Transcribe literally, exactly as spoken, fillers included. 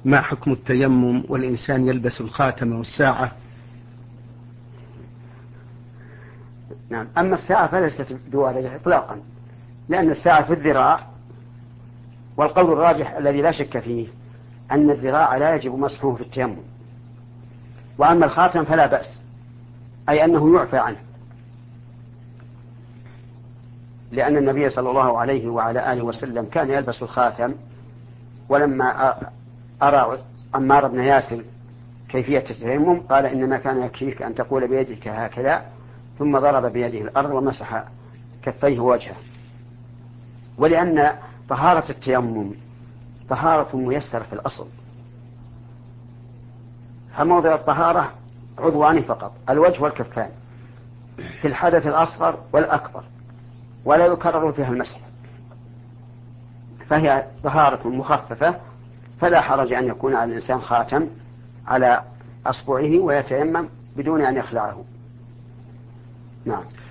ما حكم التيمم والإنسان يلبس الخاتم والساعة؟ نعم. أما الساعة فليست بدوالة إطلاقا، لأن الساعة في الذراع، والقول الراجح الذي لا شك فيه أن الذراع لا يجب مسحه في التيمم. وأما الخاتم فلا بأس، أي أنه يعفى عنه، لأن النبي صلى الله عليه وعلى آله وسلم كان يلبس الخاتم، ولما أرى عمار بن ياسر كيفية التيمم قال إنما كان يكفيك أن تقول بيدك هكذا ثم ضرب بيده الأرض ومسح كفيه ووجهه. ولأن طهارة التيمم طهارة ميسرة في الأصل، فموضع الطهارة عضوان فقط، الوجه والكفان، في الحدث الأصغر والأكبر، ولا يكرر فيها المسح، فهي طهارة مخففة، فلا حرج أن يكون على الإنسان خاتم على أصبعه ويتيمم بدون أن يخلعه. نعم.